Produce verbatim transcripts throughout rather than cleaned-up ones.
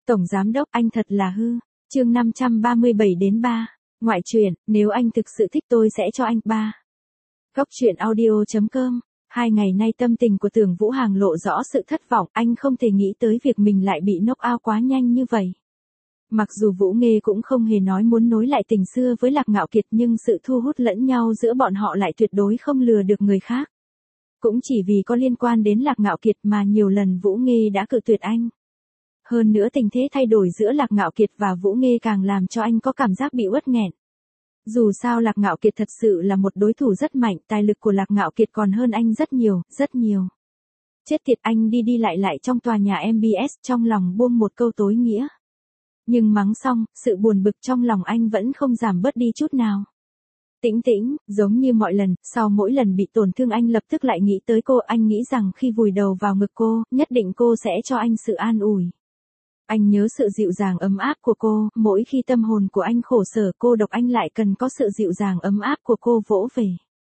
Tổng giám đốc, anh thật là hư. Chương năm trăm ba mươi bảy đến ba. Ngoại truyện, nếu anh thực sự thích tôi sẽ cho anh ba. Góc truyện audio chấm com. Hai ngày nay tâm tình của Tưởng Vũ Hằng lộ rõ sự thất vọng, anh không thể nghĩ tới việc mình lại bị knock out quá nhanh như vậy. Mặc dù Vũ Nghê cũng không hề nói muốn nối lại tình xưa với Lạc Ngạo Kiệt, nhưng sự thu hút lẫn nhau giữa bọn họ lại tuyệt đối không lừa được người khác. Cũng chỉ vì có liên quan đến Lạc Ngạo Kiệt mà nhiều lần Vũ Nghê đã cự tuyệt anh. Hơn nữa tình thế thay đổi giữa Lạc Ngạo Kiệt và Vũ Nghê càng làm cho anh có cảm giác bị uất nghẹn. Dù sao Lạc Ngạo Kiệt thật sự là một đối thủ rất mạnh, tài lực của Lạc Ngạo Kiệt còn hơn anh rất nhiều, rất nhiều. Chết tiệt, anh đi đi lại lại trong tòa nhà em bê ét, trong lòng buông một câu tối nghĩa. Nhưng mắng xong, sự buồn bực trong lòng anh vẫn không giảm bớt đi chút nào. Tĩnh Tĩnh, giống như mọi lần, sau mỗi lần bị tổn thương anh lập tức lại nghĩ tới cô, anh nghĩ rằng khi vùi đầu vào ngực cô, nhất định cô sẽ cho anh sự an ủi. Anh nhớ sự dịu dàng ấm áp của cô, mỗi khi tâm hồn của anh khổ sở cô độc anh lại cần có sự dịu dàng ấm áp của cô vỗ về.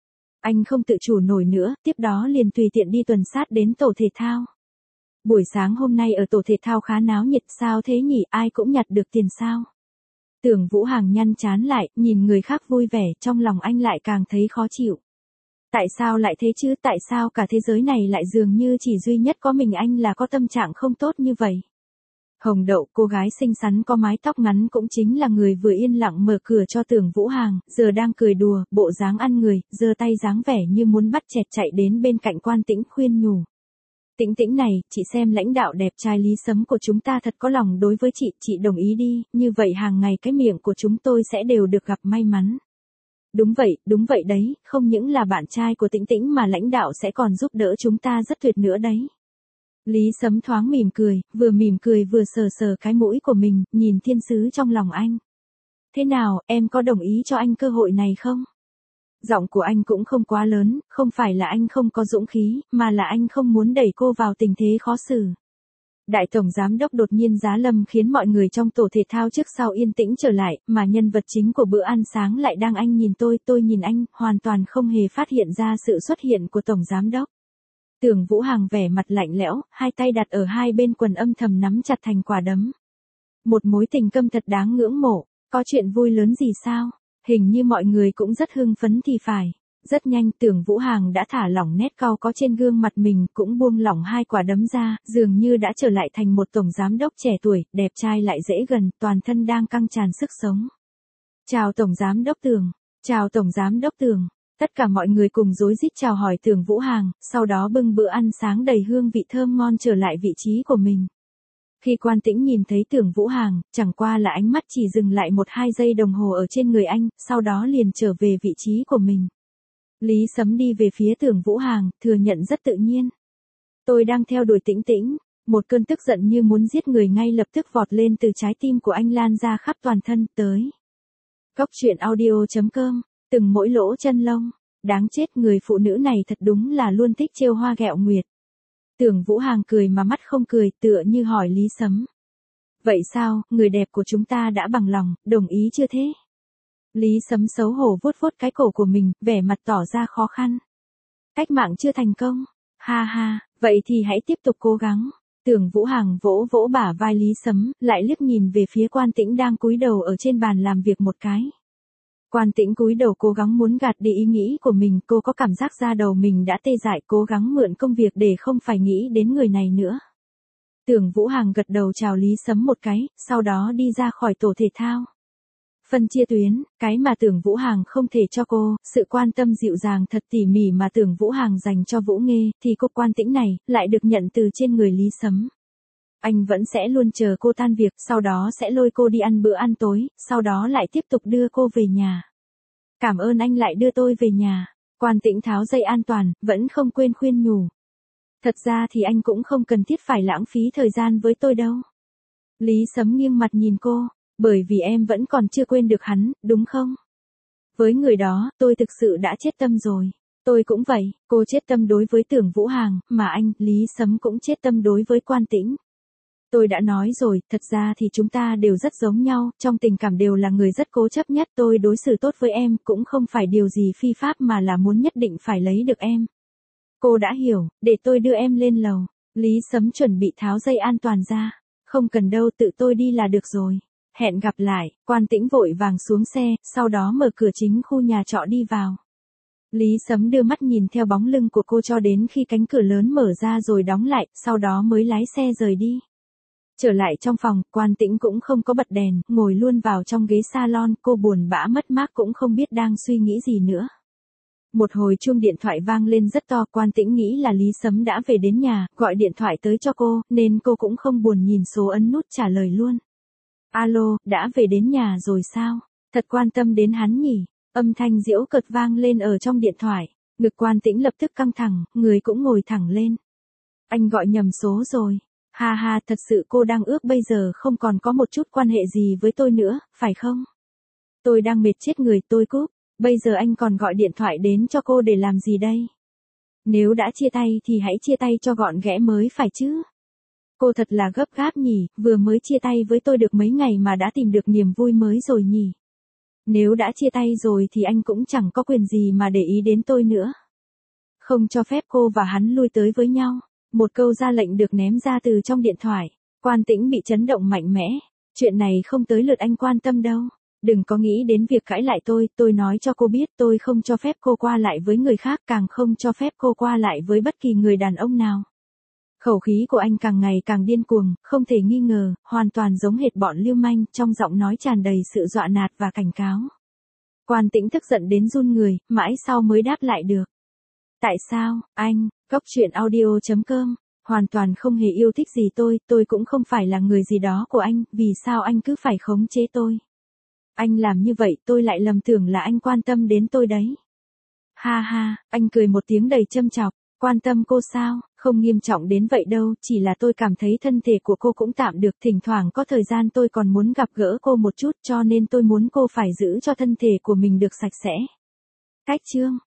Anh không tự chủ nổi nữa, tiếp đó liền tùy tiện đi tuần sát đến tổ thể thao. Buổi sáng hôm nay ở tổ thể thao khá náo nhiệt, sao thế nhỉ, ai cũng nhặt được tiền sao? Tưởng Vũ Hằng nhăn chán lại, nhìn người khác vui vẻ, trong lòng anh lại càng thấy khó chịu. Tại sao lại thế chứ, tại sao cả thế giới này lại dường như chỉ duy nhất có mình anh là có tâm trạng không tốt như vậy? Hồng Đậu, cô gái xinh xắn có mái tóc ngắn cũng chính là người vừa yên lặng mở cửa cho Tưởng Vũ Hằng, giờ đang cười đùa, bộ dáng ăn người, giơ tay dáng vẻ như muốn bắt chẹt chạy đến bên cạnh Quan Tĩnh khuyên nhủ. Tĩnh Tĩnh này, chị xem lãnh đạo đẹp trai Lý Sấm của chúng ta thật có lòng đối với chị, chị đồng ý đi, như vậy hàng ngày cái miệng của chúng tôi sẽ đều được gặp may mắn. Đúng vậy, đúng vậy đấy, không những là bạn trai của Tĩnh Tĩnh mà lãnh đạo sẽ còn giúp đỡ chúng ta rất tuyệt nữa đấy. Lý Sấm thoáng mỉm cười, vừa mỉm cười vừa sờ sờ cái mũi của mình, nhìn thiên sứ trong lòng anh. Thế nào, em có đồng ý cho anh cơ hội này không? Giọng của anh cũng không quá lớn, không phải là anh không có dũng khí, mà là anh không muốn đẩy cô vào tình thế khó xử. Đại tổng giám đốc đột nhiên giá lâm khiến mọi người trong tổ thể thao trước sau yên tĩnh trở lại, mà nhân vật chính của bữa ăn sáng lại đang anh nhìn tôi, tôi nhìn anh, hoàn toàn không hề phát hiện ra sự xuất hiện của tổng giám đốc. Tưởng Vũ Hằng vẻ mặt lạnh lẽo, hai tay đặt ở hai bên quần âm thầm nắm chặt thành quả đấm. Một mối tình câm thật đáng ngưỡng mộ, có chuyện vui lớn gì sao? Hình như mọi người cũng rất hưng phấn thì phải. Rất nhanh Tưởng Vũ Hằng đã thả lỏng nét cau có trên gương mặt mình, cũng buông lỏng hai quả đấm ra, dường như đã trở lại thành một tổng giám đốc trẻ tuổi, đẹp trai lại dễ gần, toàn thân đang căng tràn sức sống. Chào tổng giám đốc Tưởng, chào tổng giám đốc Tưởng. Tất cả mọi người cùng rối rít chào hỏi Tưởng Vũ Hằng, sau đó bưng bữa ăn sáng đầy hương vị thơm ngon trở lại vị trí của mình. Khi Quan Tĩnh nhìn thấy Tưởng Vũ Hằng, chẳng qua là ánh mắt chỉ dừng lại một hai giây đồng hồ ở trên người anh, sau đó liền trở về vị trí của mình. Lý Sấm đi về phía Tưởng Vũ Hằng, thừa nhận rất tự nhiên. Tôi đang theo đuổi Tĩnh Tĩnh, một cơn tức giận như muốn giết người ngay lập tức vọt lên từ trái tim của anh lan ra khắp toàn thân, tới. Góc truyện audio chấm com. Từng mỗi lỗ chân lông, đáng chết, người phụ nữ này thật đúng là luôn thích trêu hoa ghẹo nguyệt. Tưởng Vũ Hằng cười mà mắt không cười, tựa như hỏi Lý Sấm. Vậy sao, người đẹp của chúng ta đã bằng lòng, đồng ý chưa thế? Lý Sấm xấu hổ vuốt vuốt cái cổ của mình, vẻ mặt tỏ ra khó khăn. Cách mạng chưa thành công. Ha ha, vậy thì hãy tiếp tục cố gắng. Tưởng Vũ Hằng vỗ vỗ bả vai Lý Sấm, lại liếc nhìn về phía Quan Tĩnh đang cúi đầu ở trên bàn làm việc một cái. Quan Tĩnh cúi đầu cố gắng muốn gạt đi ý nghĩ của mình, cô có cảm giác da đầu mình đã tê dại, cố gắng mượn công việc để không phải nghĩ đến người này nữa. Tưởng Vũ Hằng gật đầu chào Lý Sấm một cái, sau đó đi ra khỏi tổ thể thao. Phân chia tuyến, cái mà Tưởng Vũ Hằng không thể cho cô, sự quan tâm dịu dàng thật tỉ mỉ mà Tưởng Vũ Hằng dành cho Vũ Nghê, thì cô Quan Tĩnh này, lại được nhận từ trên người Lý Sấm. Anh vẫn sẽ luôn chờ cô tan việc, sau đó sẽ lôi cô đi ăn bữa ăn tối, sau đó lại tiếp tục đưa cô về nhà. Cảm ơn anh lại đưa tôi về nhà. Quan Tĩnh tháo dây an toàn, vẫn không quên khuyên nhủ. Thật ra thì anh cũng không cần thiết phải lãng phí thời gian với tôi đâu. Lý Sấm nghiêng mặt nhìn cô, bởi vì em vẫn còn chưa quên được hắn, đúng không? Với người đó, tôi thực sự đã chết tâm rồi. Tôi cũng vậy, cô chết tâm đối với Tưởng Vũ Hằng, mà anh, Lý Sấm cũng chết tâm đối với Quan Tĩnh. Tôi đã nói rồi, thật ra thì chúng ta đều rất giống nhau, trong tình cảm đều là người rất cố chấp nhất, tôi đối xử tốt với em, cũng không phải điều gì phi pháp mà là muốn nhất định phải lấy được em. Cô đã hiểu, để tôi đưa em lên lầu. Lý Sấm chuẩn bị tháo dây an toàn ra. Không cần đâu, tự tôi đi là được rồi. Hẹn gặp lại, Quan Tĩnh vội vàng xuống xe, sau đó mở cửa chính khu nhà trọ đi vào. Lý Sấm đưa mắt nhìn theo bóng lưng của cô cho đến khi cánh cửa lớn mở ra rồi đóng lại, sau đó mới lái xe rời đi. Trở lại trong phòng, Quan Tĩnh cũng không có bật đèn, ngồi luôn vào trong ghế salon, cô buồn bã mất mát cũng không biết đang suy nghĩ gì nữa. Một hồi chuông điện thoại vang lên rất to, Quan Tĩnh nghĩ là Lý Sấm đã về đến nhà, gọi điện thoại tới cho cô, nên cô cũng không buồn nhìn số ấn nút trả lời luôn. Alo, đã về đến nhà rồi sao? Thật quan tâm đến hắn nhỉ? Âm thanh giễu cợt vang lên ở trong điện thoại, ngực Quan Tĩnh lập tức căng thẳng, người cũng ngồi thẳng lên. Anh gọi nhầm số rồi. Ha ha, thật sự cô đang ước bây giờ không còn có một chút quan hệ gì với tôi nữa, phải không? Tôi đang mệt chết người, tôi cúp. Bây giờ anh còn gọi điện thoại đến cho cô để làm gì đây? Nếu đã chia tay thì hãy chia tay cho gọn ghẽ mới phải chứ. Cô thật là gấp gáp nhỉ, vừa mới chia tay với tôi được mấy ngày mà đã tìm được niềm vui mới rồi nhỉ. Nếu đã chia tay rồi thì anh cũng chẳng có quyền gì mà để ý đến tôi nữa. Không cho phép cô và hắn lui tới với nhau. Một câu ra lệnh được ném ra từ trong điện thoại. Quan Tĩnh bị chấn động mạnh mẽ. Chuyện này không tới lượt anh quan tâm đâu. Đừng có nghĩ đến việc cãi lại tôi, tôi nói cho cô biết tôi không cho phép cô qua lại với người khác, càng không cho phép cô qua lại với bất kỳ người đàn ông nào. Khẩu khí của anh càng ngày càng điên cuồng, không thể nghi ngờ, hoàn toàn giống hệt bọn lưu manh, trong giọng nói tràn đầy sự dọa nạt và cảnh cáo. Quan Tĩnh tức giận đến run người, mãi sau mới đáp lại được. Tại sao, anh, Cốc Truyện Audio chấm com, hoàn toàn không hề yêu thích gì tôi, tôi cũng không phải là người gì đó của anh, vì sao anh cứ phải khống chế tôi? Anh làm như vậy tôi lại lầm tưởng là anh quan tâm đến tôi đấy. Ha ha, anh cười một tiếng đầy châm chọc, quan tâm cô sao, không nghiêm trọng đến vậy đâu, chỉ là tôi cảm thấy thân thể của cô cũng tạm được, thỉnh thoảng có thời gian tôi còn muốn gặp gỡ cô một chút cho nên tôi muốn cô phải giữ cho thân thể của mình được sạch sẽ. Cách chương.